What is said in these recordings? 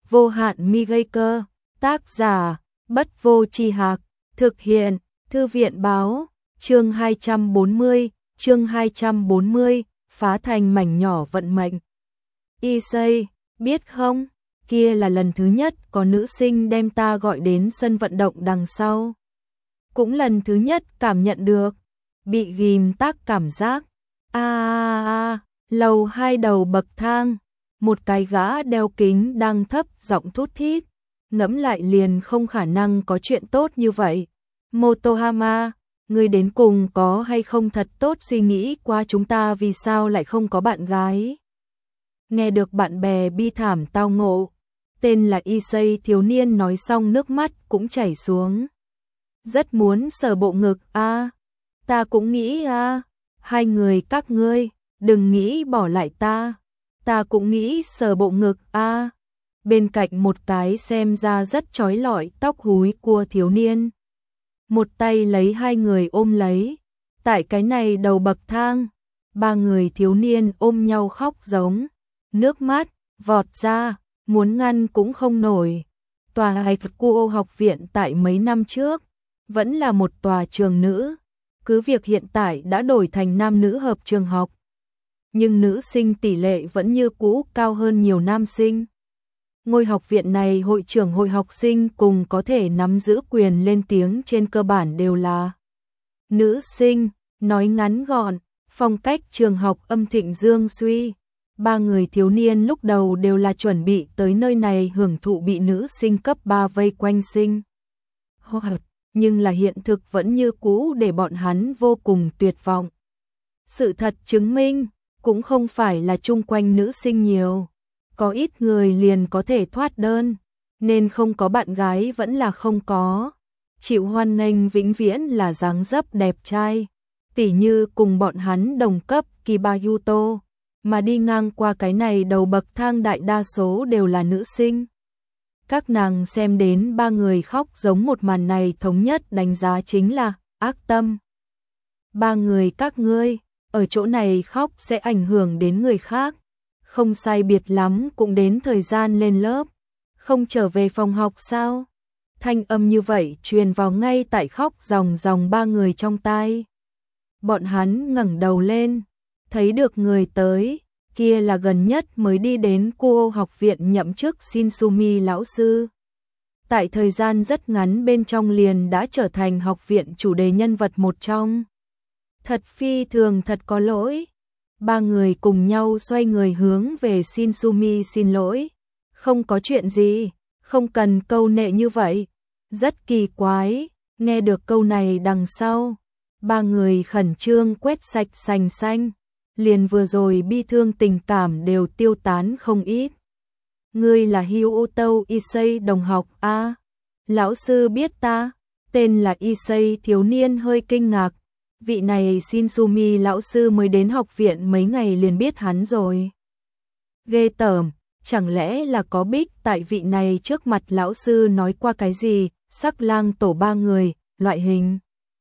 vô hạn mi gây cơ, tác giả, Bất Vô Tri Hạc, thực hiện, Thư viện báo, chương 240, phá thành mảnh nhỏ vận mệnh. Issei, biết không, kia là lần thứ nhất có nữ sinh đem ta gọi đến sân vận động đằng sau. Cũng lần thứ nhất cảm nhận được, bị ghim tác cảm giác. Lầu 2 đầu bậc thang, một cái gã đeo kính đang thấp giọng thút thít, ngẫm lại liền không khả năng có chuyện tốt như vậy. Motohama, ngươi đến cùng có hay không thật tốt suy nghĩ qua chúng ta vì sao lại không có bạn gái. Nghe được bạn bè bi thảm tao ngộ, tên là Issei thiếu niên nói xong nước mắt cũng chảy xuống. Rất muốn sờ bộ ngực ta cũng nghĩ hai người các ngươi, đừng nghĩ bỏ lại ta cũng nghĩ sờ bộ ngực Bên cạnh một cái xem ra rất chói lọi tóc húi cua thiếu niên. Một tay lấy hai người ôm lấy. Tại cái này đầu bậc thang, ba người thiếu niên ôm nhau khóc giống. Nước mắt, vọt ra, muốn ngăn cũng không nổi. Tòa Haikuo học viện tại mấy năm trước, vẫn là một tòa trường nữ. Cứ việc hiện tại đã đổi thành nam nữ hợp trường học. Nhưng nữ sinh tỷ lệ vẫn như cũ cao hơn nhiều nam sinh. Ngôi học viện này hội trưởng hội học sinh cùng có thể nắm giữ quyền lên tiếng trên cơ bản đều là nữ sinh, nói ngắn gọn, phong cách trường học âm thịnh dương suy. Ba người thiếu niên lúc đầu đều là chuẩn bị tới nơi này hưởng thụ bị nữ sinh cấp 3 vây quanh sinh. Nhưng là hiện thực vẫn như cũ để bọn hắn vô cùng tuyệt vọng. Sự thật chứng minh, cũng không phải là chung quanh nữ sinh nhiều. Có ít người liền có thể thoát đơn, nên không có bạn gái vẫn là không có. Chịu hoan nghênh vĩnh viễn là dáng dấp đẹp trai, tỉ như cùng bọn hắn đồng cấp Kibayuto, mà đi ngang qua cái này đầu bậc thang đại đa số đều là nữ sinh. Các nàng xem đến ba người khóc giống một màn này thống nhất đánh giá chính là ác tâm. Ba người các ngươi, ở chỗ này khóc sẽ ảnh hưởng đến người khác. Không sai biệt lắm cũng đến thời gian lên lớp, không trở về phòng học sao? Thanh âm như vậy truyền vào ngay tại khóc ròng ròng ba người trong tai. Bọn hắn ngẩng đầu lên, thấy được người tới, kia là gần nhất mới đi đến Kuo học viện nhậm chức Shinsumi lão sư. Tại thời gian rất ngắn bên trong liền đã trở thành học viện chủ đề nhân vật một trong. Thật phi thường thật có lỗi. Ba người cùng nhau xoay người hướng về Shinsumi xin lỗi. Không có chuyện gì, không cần câu nệ như vậy. Rất kỳ quái, nghe được câu này đằng sau. Ba người khẩn trương quét sạch sành xanh. Liền vừa rồi bi thương tình cảm đều tiêu tán không ít. Ngươi là Hyoto Issei đồng học Lão sư biết ta, tên là Issei thiếu niên hơi kinh ngạc. Vị này Shinsumi lão sư mới đến học viện mấy ngày liền biết hắn rồi. Ghê tởm, chẳng lẽ là có bích tại vị này trước mặt lão sư nói qua cái gì, sắc lang tổ ba người, loại hình.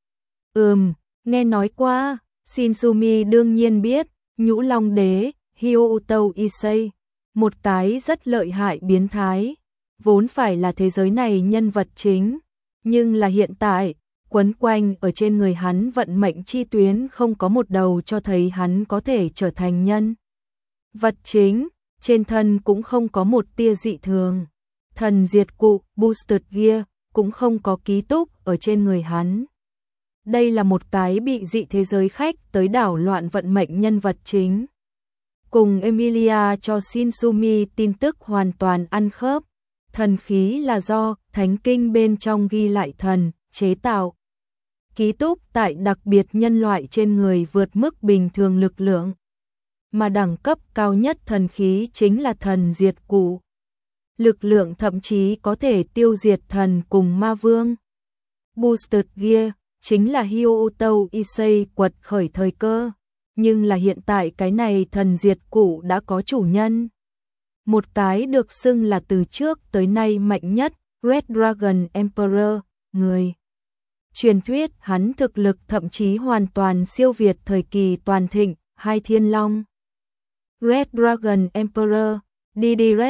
Nghe nói qua, Shinsumi đương nhiên biết, Nhũ Long Đế, Hyoto Issei, một cái rất lợi hại biến thái, vốn phải là thế giới này nhân vật chính, nhưng là hiện tại, quấn quanh ở trên người hắn vận mệnh chi tuyến không có một đầu cho thấy hắn có thể trở thành nhân vật chính, trên thân cũng không có một tia dị thường. Thần diệt cụ Boosted Gear cũng không có ký túc ở trên người hắn. Đây là một cái bị dị thế giới khách tới đảo loạn vận mệnh nhân vật chính. Cùng Emilia cho Shinsumi tin tức hoàn toàn ăn khớp. Thần khí là do thánh kinh bên trong ghi lại thần, chế tạo. Ký túc tại đặc biệt nhân loại trên người vượt mức bình thường lực lượng. Mà đẳng cấp cao nhất thần khí chính là thần diệt cụ. Lực lượng thậm chí có thể tiêu diệt thần cùng ma vương. Boosted Gear chính là Hyoto Issei quật khởi thời cơ. Nhưng là hiện tại cái này thần diệt cụ đã có chủ nhân. Một cái được xưng là từ trước tới nay mạnh nhất, Red Dragon Emperor, người. Truyền thuyết hắn thực lực thậm chí hoàn toàn siêu việt thời kỳ toàn thịnh, hai thiên long. Red Dragon Emperor, đi direct,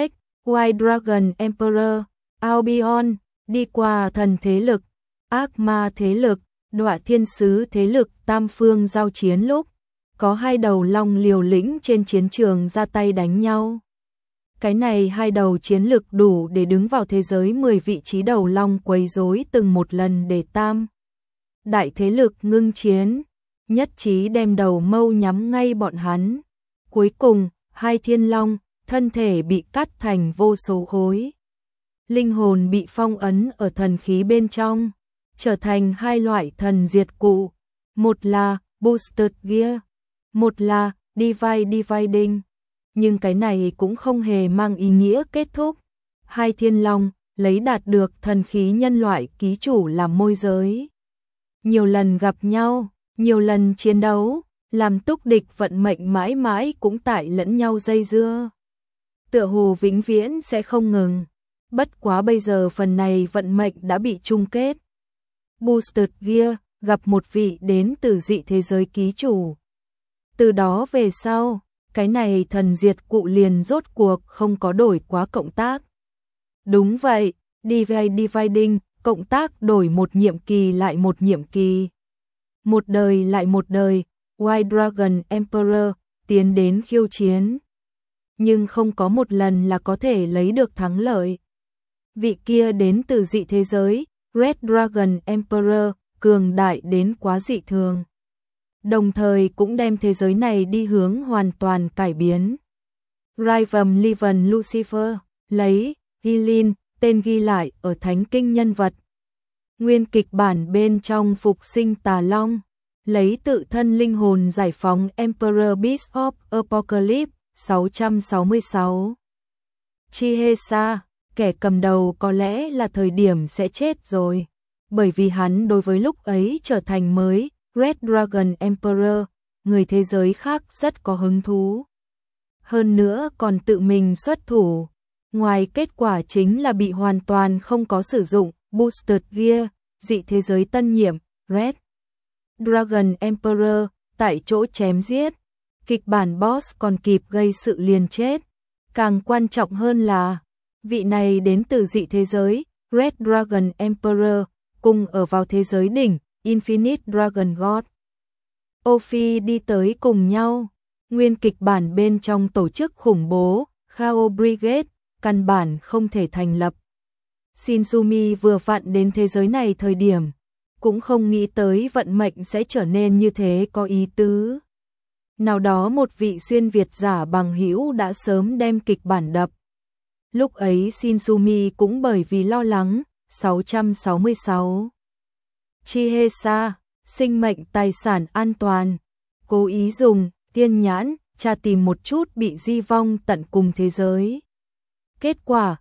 White Dragon Emperor, Albion, đi qua thần thế lực, ác ma thế lực, đọa thiên sứ thế lực tam phương giao chiến lúc, có hai đầu long liều lĩnh trên chiến trường ra tay đánh nhau. Cái này hai đầu chiến lực đủ để đứng vào thế giới 10 vị trí đầu long quấy rối từng một lần để tam đại thế lực ngưng chiến, nhất trí đem đầu mâu nhắm ngay bọn hắn. Cuối cùng, hai thiên long, thân thể bị cắt thành vô số khối. Linh hồn bị phong ấn ở thần khí bên trong, trở thành hai loại thần diệt cụ, một là Boosted Gear, một là Dividing. Nhưng cái này cũng không hề mang ý nghĩa kết thúc. Hai thiên long lấy đạt được thần khí nhân loại ký chủ làm môi giới. Nhiều lần gặp nhau, nhiều lần chiến đấu, làm túc địch vận mệnh mãi mãi cũng tại lẫn nhau dây dưa. Tựa hồ vĩnh viễn sẽ không ngừng. Bất quá bây giờ phần này vận mệnh đã bị chung kết. Boosted Gear gặp một vị đến từ dị thế giới ký chủ. Từ đó về sau, cái này thần diệt cụ liền rốt cuộc không có đổi quá cộng tác. Đúng vậy, Dividing, cộng tác đổi một nhiệm kỳ lại một nhiệm kỳ. Một đời lại một đời, White Dragon Emperor tiến đến khiêu chiến. Nhưng không có một lần là có thể lấy được thắng lợi. Vị kia đến từ dị thế giới, Red Dragon Emperor, cường đại đến quá dị thường. Đồng thời cũng đem thế giới này đi hướng hoàn toàn cải biến. Riven Leven Lucifer, lấy Gilin, tên ghi lại ở thánh kinh nhân vật. Nguyên kịch bản bên trong phục sinh tà long, lấy tự thân linh hồn giải phóng Emperor Beast of Apocalypse 666. Chihesa, kẻ cầm đầu có lẽ là thời điểm sẽ chết rồi, bởi vì hắn đối với lúc ấy trở thành mới Red Dragon Emperor, người thế giới khác rất có hứng thú. Hơn nữa còn tự mình xuất thủ, ngoài kết quả chính là bị hoàn toàn không có sử dụng Boosted Gear, dị thế giới tân nhiệm, Red Dragon Emperor, tại chỗ chém giết. Kịch bản boss còn kịp gây sự liền chết. Càng quan trọng hơn là, vị này đến từ dị thế giới, Red Dragon Emperor, cùng ở vào thế giới đỉnh, Infinite Dragon God. Ophi đi tới cùng nhau. Nguyên kịch bản bên trong tổ chức khủng bố, Chaos Brigade, căn bản không thể thành lập. Shinsumi vừa vặn đến thế giới này thời điểm, cũng không nghĩ tới vận mệnh sẽ trở nên như thế có ý tứ. Nào đó một vị xuyên Việt giả bằng hữu đã sớm đem kịch bản đập. Lúc ấy Shinsumi cũng bởi vì lo lắng, 666. Chihesa, sinh mệnh tài sản an toàn, cố ý dùng tiên nhãn, tra tìm một chút bị di vong tận cùng thế giới. Kết quả,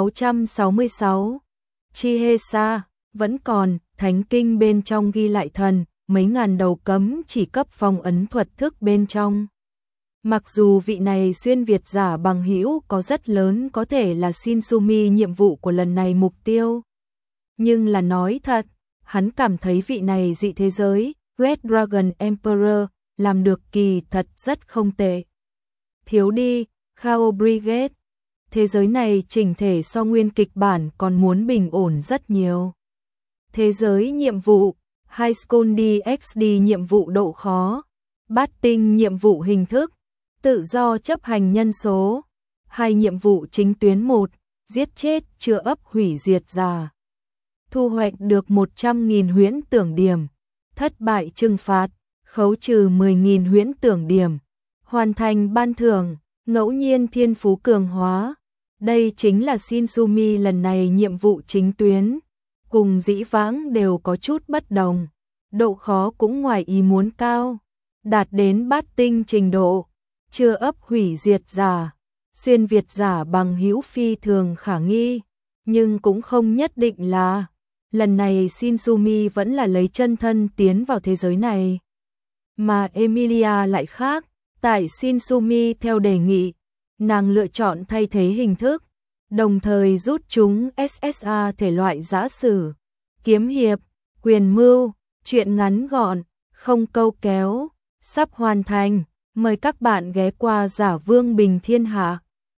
666. Chihesa, vẫn còn, thánh kinh bên trong ghi lại thần, mấy ngàn đầu cấm chỉ cấp phong ấn thuật thức bên trong. Mặc dù vị này xuyên Việt giả bằng hữu có rất lớn có thể là Shinsumi nhiệm vụ của lần này mục tiêu. Nhưng là nói thật, hắn cảm thấy vị này dị thế giới, Red Dragon Emperor, làm được kỳ thật rất không tệ. Thiếu đi, Chaos Brigade. Thế giới này chỉnh thể so nguyên kịch bản còn muốn bình ổn rất nhiều. Thế giới nhiệm vụ, High School DxD nhiệm vụ độ khó, bát tinh nhiệm vụ hình thức, tự do chấp hành nhân số, 2 nhiệm vụ chính tuyến 1, giết chết chưa ấp hủy diệt giả. Thu hoạch được 100.000 huyễn tưởng điểm, thất bại trừng phạt, khấu trừ 10.000 huyễn tưởng điểm, hoàn thành ban thưởng, ngẫu nhiên thiên phú cường hóa. Đây chính là Shinsumi lần này nhiệm vụ chính tuyến, cùng dĩ vãng đều có chút bất đồng, độ khó cũng ngoài ý muốn cao, đạt đến bát tinh trình độ, chưa ấp hủy diệt giả, xuyên Việt giả bằng hữu phi thường khả nghi, nhưng cũng không nhất định là. Lần này Shinsumi vẫn là lấy chân thân tiến vào thế giới này. Mà Emilia lại khác, tại Shinsumi theo đề nghị, nàng lựa chọn thay thế hình thức, đồng thời rút chúng SSA thể loại giã sử, kiếm hiệp, quyền mưu, truyện ngắn gọn, không câu kéo, sắp hoàn thành. Mời các bạn ghé qua Giả Vương Bình Thiên Hạ.